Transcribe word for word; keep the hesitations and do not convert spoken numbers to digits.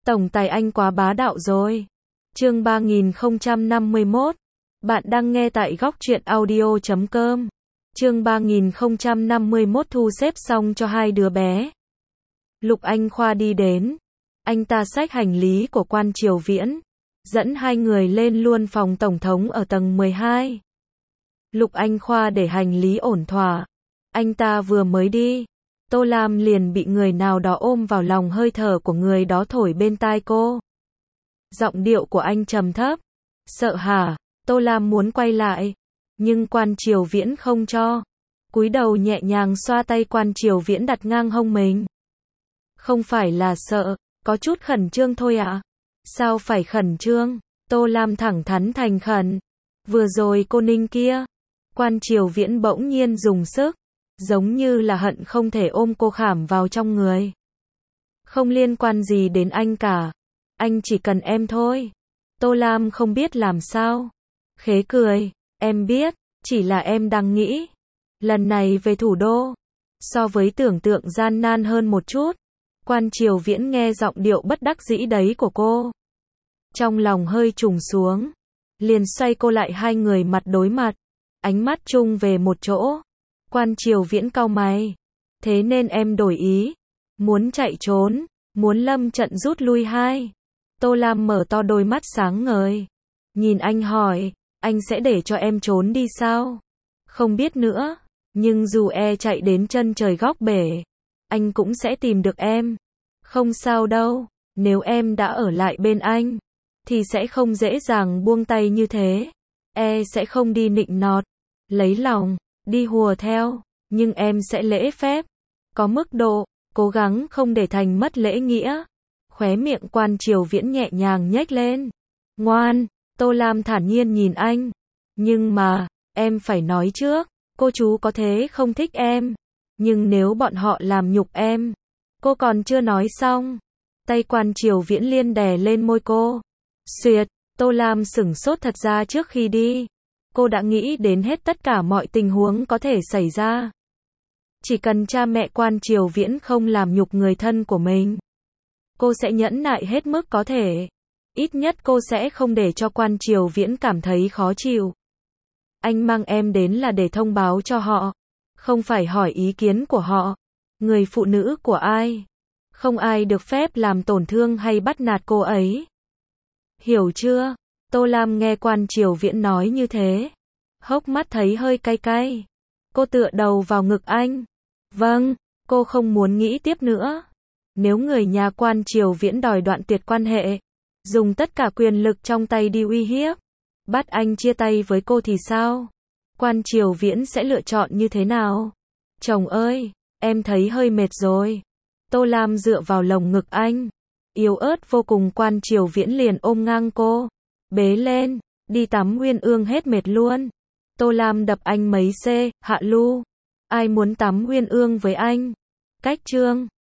Tổng tài anh quá bá đạo rồi. Chương ba nghìn không trăm năm mươi mốt. Bạn đang nghe tại góc truyện audio chấm com. Chương ba nghìn không trăm năm mươi mốt thu xếp xong cho hai đứa bé. Lục Anh Khoa đi đến. Anh ta xách hành lý của Quan Triều Viễn, dẫn hai người lên luôn phòng tổng thống ở tầng mười hai. Lục Anh Khoa để hành lý ổn thỏa. Anh ta vừa mới đi, Tô Lam liền bị người nào đó ôm vào lòng, hơi thở của người đó thổi bên tai cô. Giọng điệu của anh trầm thấp. Sợ hả? Tô Lam muốn quay lại, nhưng Quan Triều Viễn không cho. Cúi đầu nhẹ nhàng xoa tay Quan Triều Viễn đặt ngang hông mình. Không phải là sợ, có chút khẩn trương thôi ạ. Sao phải khẩn trương? Tô Lam thẳng thắn thành khẩn. Vừa rồi cô Ninh kia. Quan Triều Viễn bỗng nhiên dùng sức, giống như là hận không thể ôm cô khảm vào trong người. Không liên quan gì đến anh cả. Anh chỉ cần em thôi. Tô Lam không biết làm sao. Khế cười. Em biết, chỉ là em đang nghĩ. Lần này về thủ đô, so với tưởng tượng gian nan hơn một chút. Quan Triều Viễn nghe giọng điệu bất đắc dĩ đấy của cô, trong lòng hơi trùng xuống. Liền xoay cô lại, hai người mặt đối mặt, ánh mắt chung về một chỗ. Quan Triều Viễn cau mày. Thế nên em đổi ý. Muốn chạy trốn, muốn lâm trận rút lui hai. Tô Lam mở to đôi mắt sáng ngời, nhìn anh hỏi, anh sẽ để cho em trốn đi sao? Không biết nữa, nhưng dù e chạy đến chân trời góc bể, anh cũng sẽ tìm được em. Không sao đâu, nếu em đã ở lại bên anh, thì sẽ không dễ dàng buông tay như thế. E sẽ không đi nịnh nọt, lấy lòng, đi hùa theo, nhưng em sẽ lễ phép, có mức độ, cố gắng không để thành mất lễ nghĩa. Khóe miệng Quan Triều Viễn nhẹ nhàng nhếch lên. Ngoan, Tô Lam thản nhiên nhìn anh. Nhưng mà, em phải nói trước, cô chú có thế không thích em, nhưng nếu bọn họ làm nhục em. Cô còn chưa nói xong, tay Quan Triều Viễn liên đè lên môi cô. Xuyệt, Tô Lam sửng sốt, thật ra trước khi đi, cô đã nghĩ đến hết tất cả mọi tình huống có thể xảy ra. Chỉ cần cha mẹ Quan Triều Viễn không làm nhục người thân của mình, cô sẽ nhẫn nại hết mức có thể. Ít nhất cô sẽ không để cho Quan Triều Viễn cảm thấy khó chịu. Anh mang em đến là để thông báo cho họ, không phải hỏi ý kiến của họ. Người phụ nữ của ai, không ai được phép làm tổn thương hay bắt nạt cô ấy. Hiểu chưa? Tô Lam nghe Quan Triều Viễn nói như thế, hốc mắt thấy hơi cay cay. Cô tựa đầu vào ngực anh. Vâng, cô không muốn nghĩ tiếp nữa. Nếu người nhà Quan Triều Viễn đòi đoạn tuyệt quan hệ, dùng tất cả quyền lực trong tay đi uy hiếp, bắt anh chia tay với cô thì sao? Quan Triều Viễn sẽ lựa chọn như thế nào? Chồng ơi, em thấy hơi mệt rồi. Tô Lam dựa vào lồng ngực anh, yếu ớt vô cùng. Quan Triều Viễn liền ôm ngang cô, bế lên, đi tắm Uyên Ương hết mệt luôn. Tô Lam đập anh mấy c, hạ lưu. Ai muốn tắm Uyên Ương với anh? Cách chương